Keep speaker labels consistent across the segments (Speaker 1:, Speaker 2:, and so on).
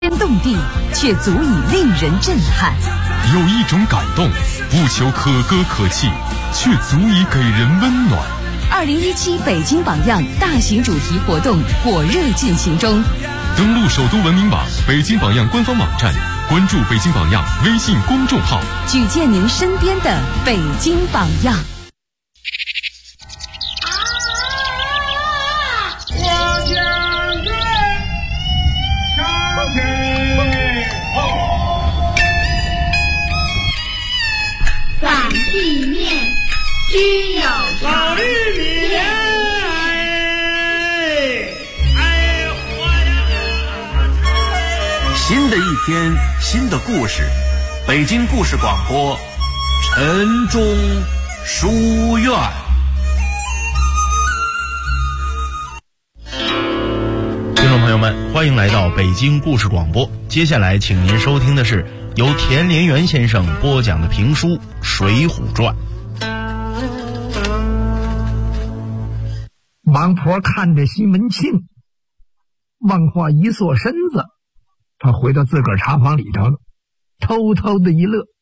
Speaker 1: 天动地，却足以令人震撼。
Speaker 2: 有一种感动，不求可歌可泣，却足以给人温暖。
Speaker 1: 2017北京榜样大型主题活动火热进行中，
Speaker 2: 登录首都文明网、北京榜样官方网站，关注北京榜样微信公众号，
Speaker 1: 举荐您身边的北京榜样。
Speaker 3: 地面只有
Speaker 4: 老玉米，
Speaker 5: 新的一天，新的故事，北京故事广播，晨钟书院。
Speaker 6: 听众朋友们，欢迎来到北京故事广播。接下来，请您收听的是由田连元先生播讲的评书《水浒传》。
Speaker 7: 王婆看着西门庆，往后一缩身子，他回到自个儿茶房里头了，偷偷的一乐。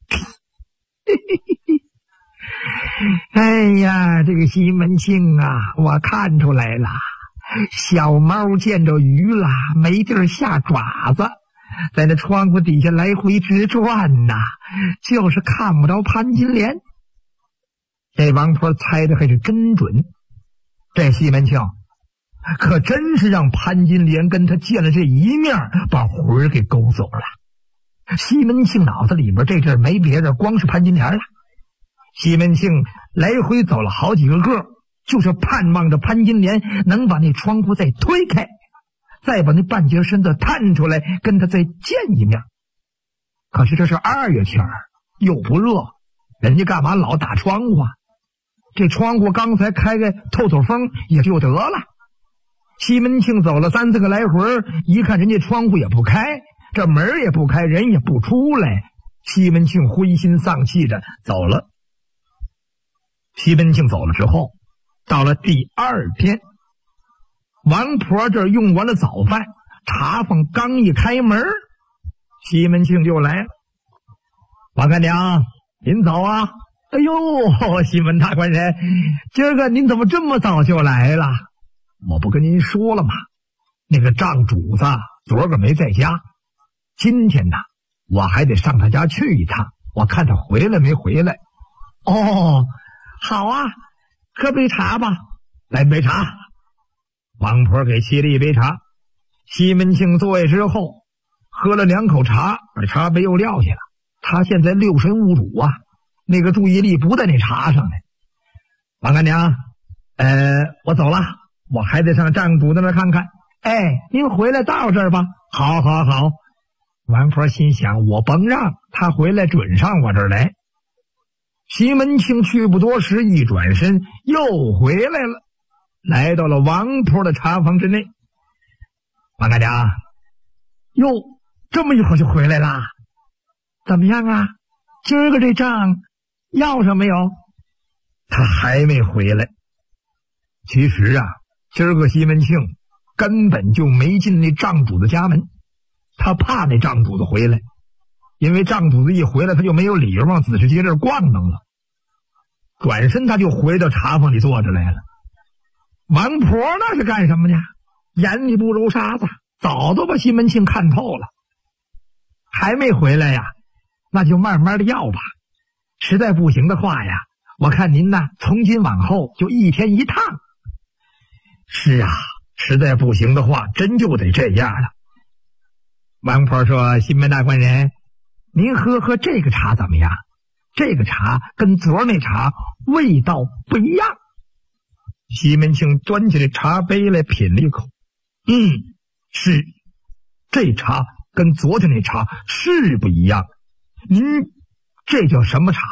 Speaker 7: 哎呀，这个西门庆啊，我看出来了，小猫见着鱼了，没地儿下爪子，在那窗户底下来回直转呐，就是看不着潘金莲。这王婆猜的还是真准，这西门庆可真是让潘金莲跟他见了这一面，把魂儿给勾走了。西门庆脑子里边这阵没别人，光是潘金莲了。西门庆来回走了好几个个，就是盼望着潘金莲能把那窗户再推开，再把那半截身子探出来，跟他再见一面。可是这是2月天又不热，人家干嘛老打窗户啊？这窗户刚才开开透透风也就得了。西门庆走了3、4个来回，一看人家窗户也不开，这门也不开，人也不出来，西门庆灰心丧气着走了。西门庆走了之后，到了第2天，王婆这儿用完了早饭，茶坊刚一开门，西门庆就来了。王干娘，您早啊。哎呦，西门大官人，今儿个您怎么这么早就来了？我不跟您说了吗？那个账主子昨个没在家，今天呢，我还得上他家去一趟，我看他回来没回来。哦，好啊，喝杯茶吧。来杯茶。王婆给沏了一杯茶。西门庆坐下之后，喝了2口茶，把茶杯又撂下了。他现在六神无主啊，那个注意力不在那茶上呢。王干娘，我走了，我还得上账主那边看看。哎，您回来到这儿吧。好好好。王婆心想，我甭让他回来，准上我这儿来。西门庆去不多时，一转身又回来了，来到了王婆的茶房之内。王干娘，哟，这么一会儿就回来啦？怎么样啊？今儿个这账要上没有？他还没回来。其实啊，今儿个西门庆根本就没进那账主的家门，他怕那账主子回来，因为账主子一回来，他就没有理由往紫石街这儿逛荡了。转身他就回到茶坊里坐着来了。王婆那是干什么呢？眼里不揉沙子，早都把西门庆看透了。还没回来呀？那就慢慢的要吧。实在不行的话呀，我看您呢，从今往后就1天1趟。是啊，实在不行的话，真就得这样了。王婆说：“西门大官人，您喝这个茶怎么样？这个茶跟昨儿那茶味道不一样。”西门庆端起来茶杯来品了一口，是，这茶跟昨天那茶是不一样。这叫什么茶？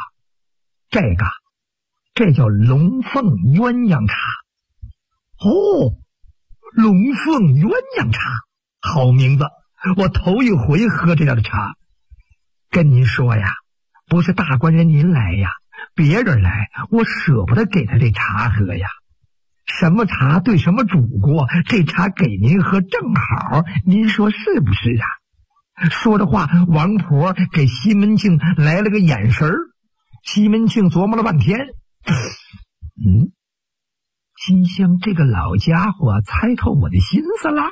Speaker 7: 这叫龙凤鸳鸯茶。哦，龙凤鸳鸯茶，好名字，我头一回喝这样的茶。跟您说呀，不是大官人您来呀，别人来我舍不得给他这茶喝呀。什么茶对什么主过，这茶给您喝正好，您说是不是啊？ 说着话，王婆给西门庆来了个眼神儿。西门庆琢磨了半天，心想这个老家伙猜透我的心思了。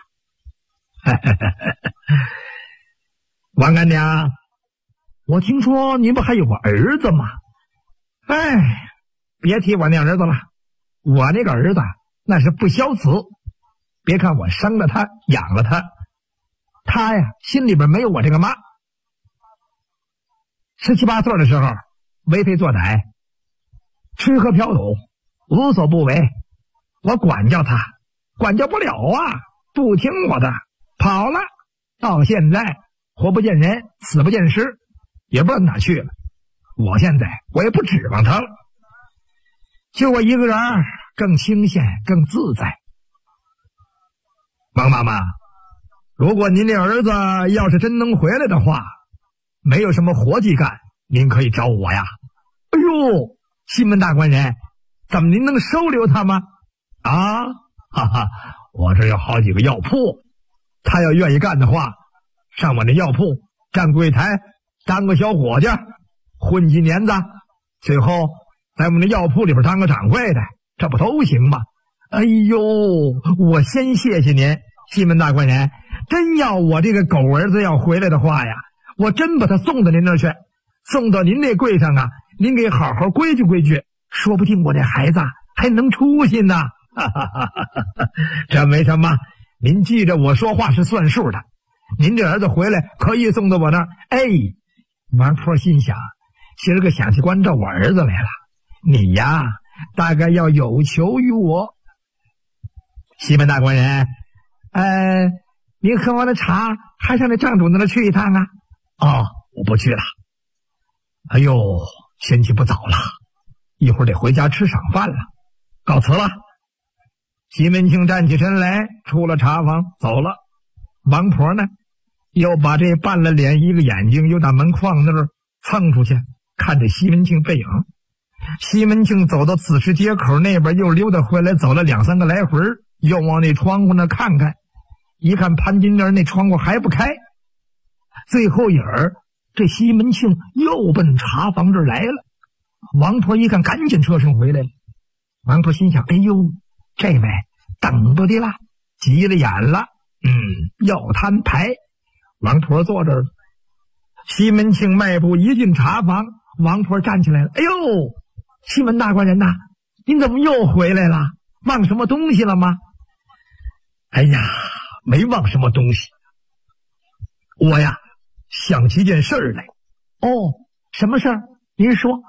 Speaker 7: 王干娘，我听说您不还有个儿子吗？别提我那儿子了，我那个儿子那是不孝子。别看我生了他，养了他，他呀心里边没有我这个妈。17、18岁的时候为非作歹，吃喝嫖赌，无所不为。我管教他，管教不了啊，不听我的，跑了。到现在活不见人，死不见尸，也不知道哪去了。我现在我也不指望他了，就我一个人更清闲更自在。王妈妈，如果您的儿子要是真能回来的话，没有什么活计干，您可以找我呀。哎呦，西门大官人，怎么您能收留他吗？我这有好几个药铺，他要愿意干的话，上我那药铺站柜台，当个小伙计，混几年子，最后在我们的药铺里边当个掌柜的，这不都行吗？哎呦，我先谢谢您，西门大官人。真要我这个狗儿子要回来的话呀，我真把他送到您那儿去，送到您那柜上啊，您给好好规矩规矩，说不定我这孩子还能出息呢。这没什么，您记着我说话是算数的。您这儿子回来可以送到我那儿。王婆心想，今儿个想起关照我儿子来了，你呀大概要有求于我。西门大官人，您喝完了茶还上那账主那儿去一趟啊？我不去了。哎呦，天气不早了，一会儿得回家吃晌饭了，告辞了。西门庆站起身来，出了茶房走了。王婆呢，又把这半了脸一个眼睛又打门框那儿蹭出去，看着西门庆背影。西门庆走到子时街口那边，又溜达回来，走了2、3个来回，又往那窗户那看看，一看潘金莲那窗户还不开。最后影儿，这西门庆又奔茶房这儿来了。王婆一看，赶紧车上回来了。王婆心想，哎呦，这位等不得了，急了眼了，要摊牌。王婆坐这儿，西门庆迈步一进茶房，王婆站起来了。哎呦，西门大官人呐，您怎么又回来了？忘什么东西了吗？哎呀，没忘什么东西，我呀想起一件事儿来。什么事儿？您说。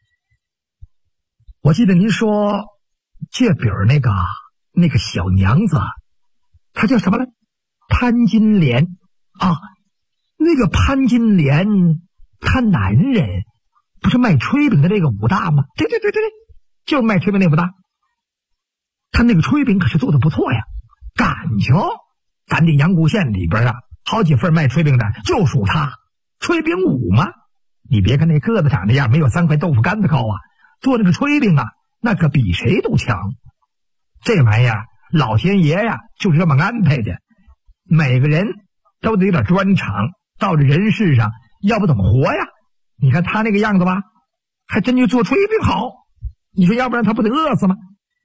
Speaker 7: 我记得您说借饼那个小娘子，她叫什么来？潘金莲啊。那个潘金莲，她男人不是卖炊饼的这个武大吗？对，就是卖炊饼那武大。他那个炊饼可是做的不错呀，赶瞧咱这阳谷县里边啊，好几份卖炊饼的就属他，炊饼武嘛。你别看那个子长这样，没有3块豆腐干子高啊，做那个炊饼啊，那可比谁都强。这玩意儿老天爷呀就是这么安排的，每个人都得有点专长，到这人世上要不怎么活呀？你看他那个样子吧，还真就做炊饼好，你说要不然他不得饿死吗？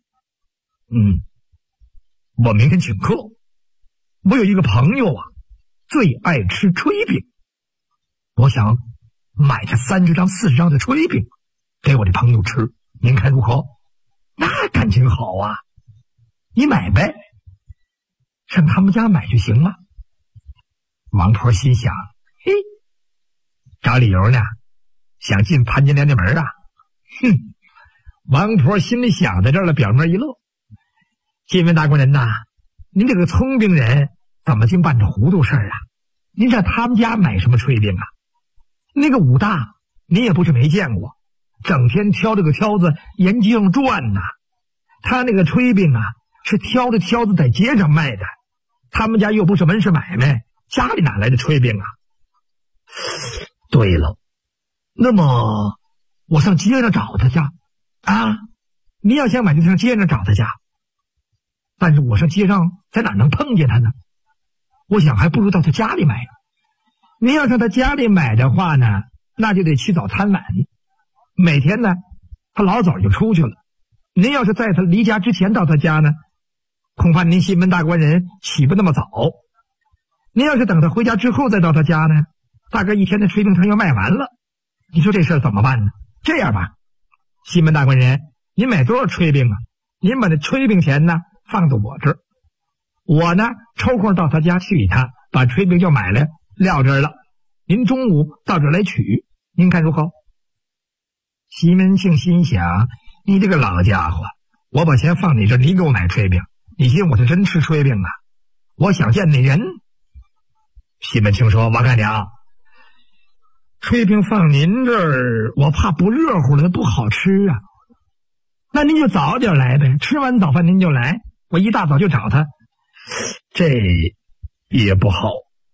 Speaker 7: 我明天请客，我有一个朋友啊，最爱吃炊饼，我想买他30张40张的炊饼给我这朋友吃，您看如何？那感情好啊，你买呗，上他们家买就行了。王婆心想，找理由呢，想进潘金莲的门啊。王婆心里想在这儿了，表面一乐。西门大官人呐，您这个聪明人怎么净办这糊涂事儿啊？您上他们家买什么炊饼啊？那个武大您也不是没见过，整天挑这个挑子沿街上转呐。他那个炊饼啊，是挑着挑子在街上卖的，他们家又不是门市买卖，家里哪来的炊饼啊？对了，那么我上街上找他去啊？你要想买就上街上找他去，但是我上街上在哪能碰见他呢？我想还不如到他家里买。 您要上他家里买的话呢，那就得起早贪晚。每天呢，他老早就出去了。您要是在他离家之前到他家呢，恐怕您西门大官人起不那么早。您要是等他回家之后再到他家呢，大概一天的炊饼汤要卖完了。你说这事儿怎么办呢？这样吧，西门大官人，您买多少炊饼啊？您把那炊饼钱呢放到我这儿，我呢抽空到他家去一趟，把炊饼就买来撂这儿了。您中午到这儿来取，您看如何？西门庆心想，你这个老家伙，我把钱放你这儿，你给我买炊饼，你信我是真吃炊饼啊？我想见那人。西门庆说，王干娘，炊饼放您这儿，我怕不热乎了，不好吃啊。那您就早点来呗，吃完早饭您就来，我一大早就找他。这也不好。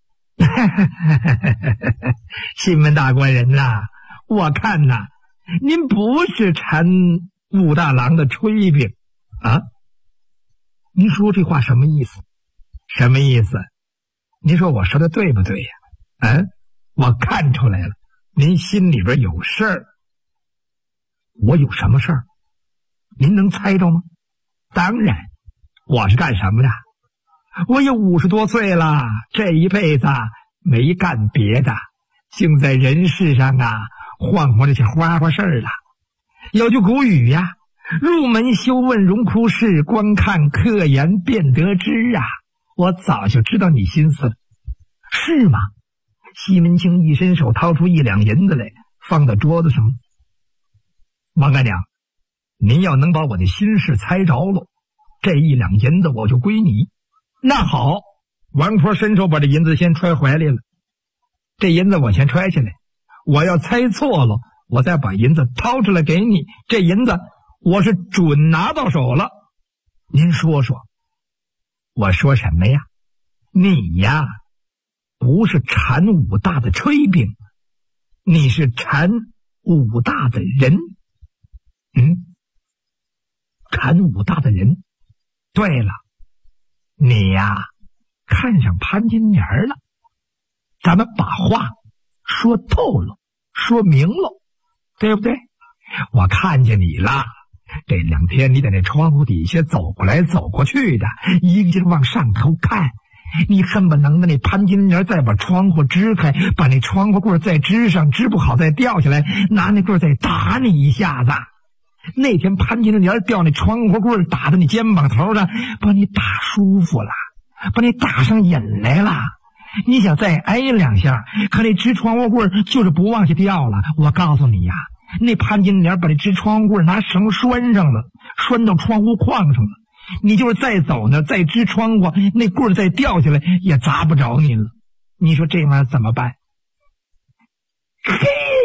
Speaker 7: 西门大官人呐，我看呐，您不是馋武大郎的炊饼啊？您说这话什么意思？什么意思？您说我说的对不对呀？我看出来了，您心里边有事儿。我有什么事儿？您能猜着吗？当然，我是干什么的？我也50多岁了，这一辈子没干别的，竟在人世上啊晃晃这些花花事儿了。有句古语呀，入门修问荣枯事，光看客言便得知啊。我早就知道你心思了。是吗？西门庆一伸手掏出1两银子来，放到桌子上。王干娘，您要能把我的心事猜着了，这1两银子我就归你。那好，王婆伸手把这银子先揣怀里了。这银子我先揣起来，我要猜错了，我再把银子掏出来给你。这银子我是准拿到手了。您说说。我说什么呀？你呀，不是馋武大的炊饼，你是馋武大的人。馋武大的人。对了，你呀看上潘金莲了。咱们把话说透了，说明了，对不对？我看见你了，这2天你在那窗户底下走过来走过去的，一个劲往上头看，你恨不能的那潘金莲再把窗户支开，把那窗户棍再支上，支不好再掉下来，拿那棍再打你一下子。那天潘金莲掉那窗户棍打到你肩膀头上，把你打舒服了，把你打上瘾来了。你想再挨2下，可那支窗户棍就是不往下掉了。我告诉你呀，那潘金莲把那支窗户棍拿绳拴上了，拴到窗户框上了。你就是再走呢，再支窗户，那棍再掉下来也砸不着你了。你说这玩意儿怎么办？嘿！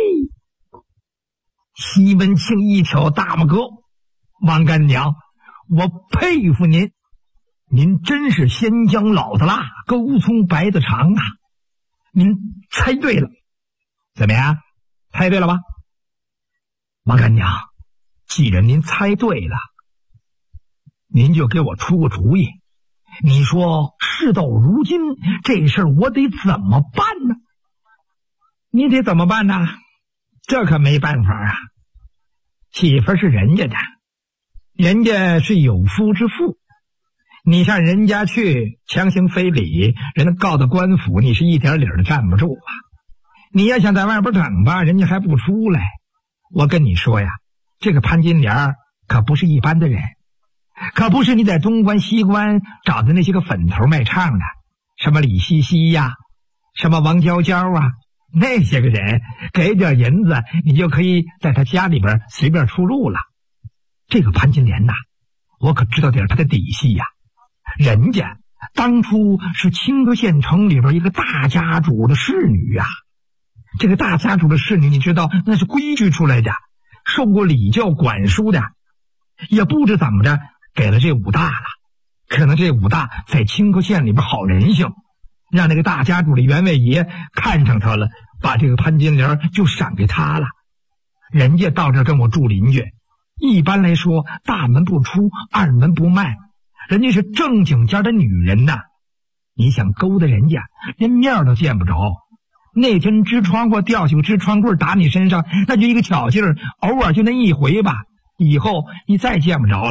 Speaker 7: 西门庆一挑大拇哥，王干娘，我佩服您，您真是先将老的辣，勾葱白的长啊！您猜对了，怎么样？猜对了吧？王干娘，既然您猜对了，您就给我出个主意。你说事到如今，这事儿我得怎么办呢？你得怎么办呢？这可没办法啊！媳妇是人家的，人家是有夫之妇，你上人家去强行非礼，人家告到官府，你是一点理儿都站不住啊！你要想在外边等吧，人家还不出来。我跟你说呀，这个潘金莲可不是一般的人，可不是你在东关西关找的那些个粉头卖唱的，什么李西西呀，什么王娇娇啊，那些个人给点银子，你就可以在他家里边随便出入了。这个潘金莲呐，我可知道点他的底细呀。人家当初是清河县城里边一个大家主的侍女呀。这个大家主的侍女，你知道那是规矩出来的，受过礼教管束的，也不知怎么着给了这武大了。可能这武大在清河县里边好人性，让那个大家主的员外爷看上他了，把这个潘金莲就赏给他了。人家到这跟我住邻居，一般来说大门不出，二门不迈，人家是正经家的女人呐。你想勾搭人家，连面都见不着， 那天支窗户吊起个支窗棍打你身上，那就一个巧劲儿，偶尔就那一回吧，以后你再见不着了。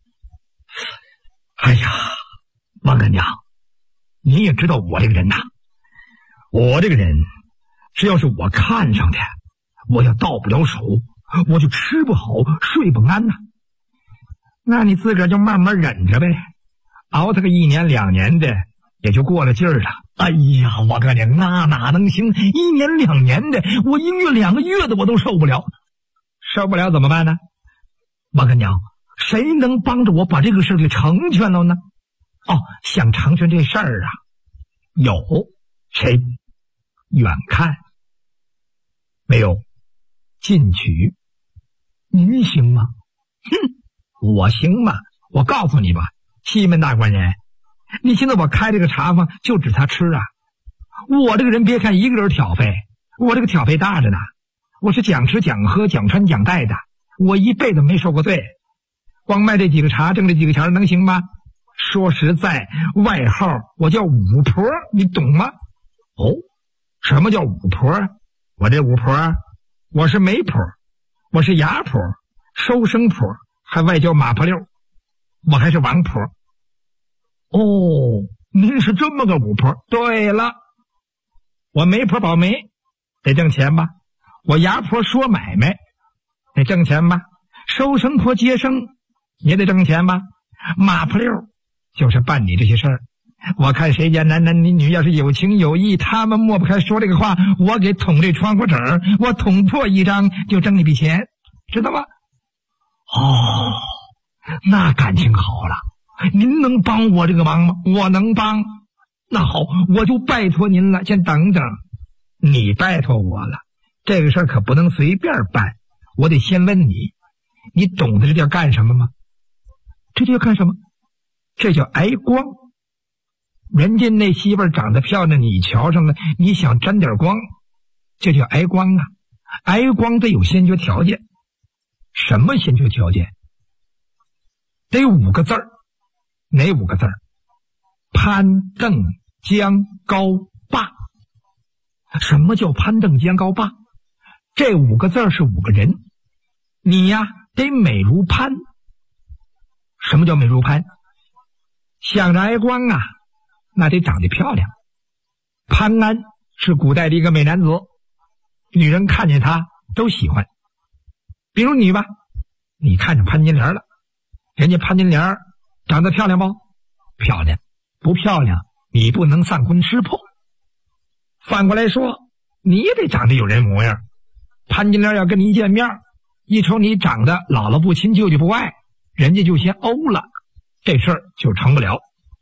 Speaker 7: 哎呀，王干娘，你也知道我这个人呐，我这个人只要是我看上的，我要到不了手，我就吃不好睡不安呐。那你自个儿就慢慢忍着呗，熬他个1年2年的也就过了劲儿了。哎呀，我干娘，那哪能行？1年2年的，我1个月2个月的我都受不了。受不了怎么办呢？王干娘，谁能帮着我把这个事儿给成全了呢？哦，想成全这事儿啊，有谁？远看没有，进取。您行吗？哼，我行吗？我告诉你吧，西门大官人，你现在我开这个茶坊就指他吃啊。我这个人别看一个人挑费，我这个挑费大着呢，我是讲吃讲喝讲穿讲戴的，我一辈子没受过罪，光卖这几个茶挣这几个钱能行吗？说实在，外号我叫五婆，你懂吗？哦，什么叫五婆？我这五婆，我是媒婆，我是牙婆，收生婆，还外叫马婆六，我还是王婆。哦，您是这么个五婆。对了，我媒婆保媒得挣钱吧，我牙婆说买卖得挣钱吧，收生婆接生也得挣钱吧，马婆六就是办你这些事儿。我看谁家男男女女要是有情有义，他们抹不开说这个话，我给捅这窗户纸儿，我捅破一张就挣一笔钱，知道吗？哦，那感情好了，您能帮我这个忙吗？我能帮。那好，我就拜托您了，先等等。你拜托我了，这个事儿可不能随便办，我得先问你，你懂得这叫干什么吗？这叫干什么？这叫挨光。人家那媳妇儿长得漂亮，你瞧上了，你想沾点光，这叫挨光啊。挨光得有先决条件。什么先决条件？得5个字儿。哪5个字儿？攀邓江高霸。什么叫攀邓江高霸？这5个字儿是5个人，你呀得美如攀。什么叫美如攀？想着挨光啊，那得长得漂亮。潘安是古代的一个美男子，女人看见他都喜欢。比如你吧，你看见潘金莲了，人家潘金莲长得漂亮不？漂亮。不漂亮，你不能丧婚失魄。反过来说，你也得长得有人模样。潘金莲要跟你一见面，一瞅你长得姥姥不亲舅舅不爱，人家就先欧了，这事儿就成不了。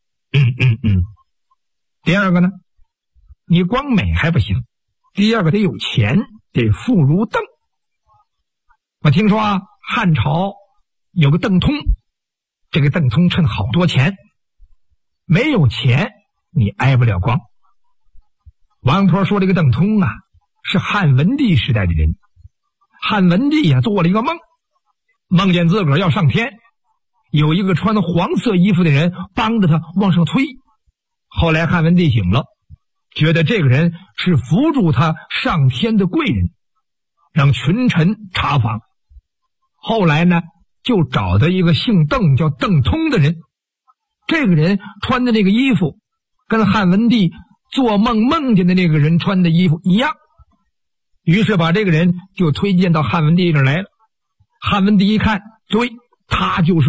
Speaker 7: 第二个呢，你光美还不行，第二个得有钱，得富如邓。我听说啊，汉朝有个邓通，这个邓通趁好多钱，没有钱你挨不了光。王婆说这个邓通啊，是汉文帝时代的人。汉文帝呀做了一个梦，梦见自个儿要上天，有一个穿黄色衣服的人帮着他往上推。后来汉文帝醒了，觉得这个人是扶助他上天的贵人，让群臣查访。后来呢，就找到一个姓邓叫邓通的人，这个人穿的那个衣服跟汉文帝做梦梦见的那个人穿的衣服一样，于是把这个人就推荐到汉文帝这儿来了。汉文帝一看，对，他就是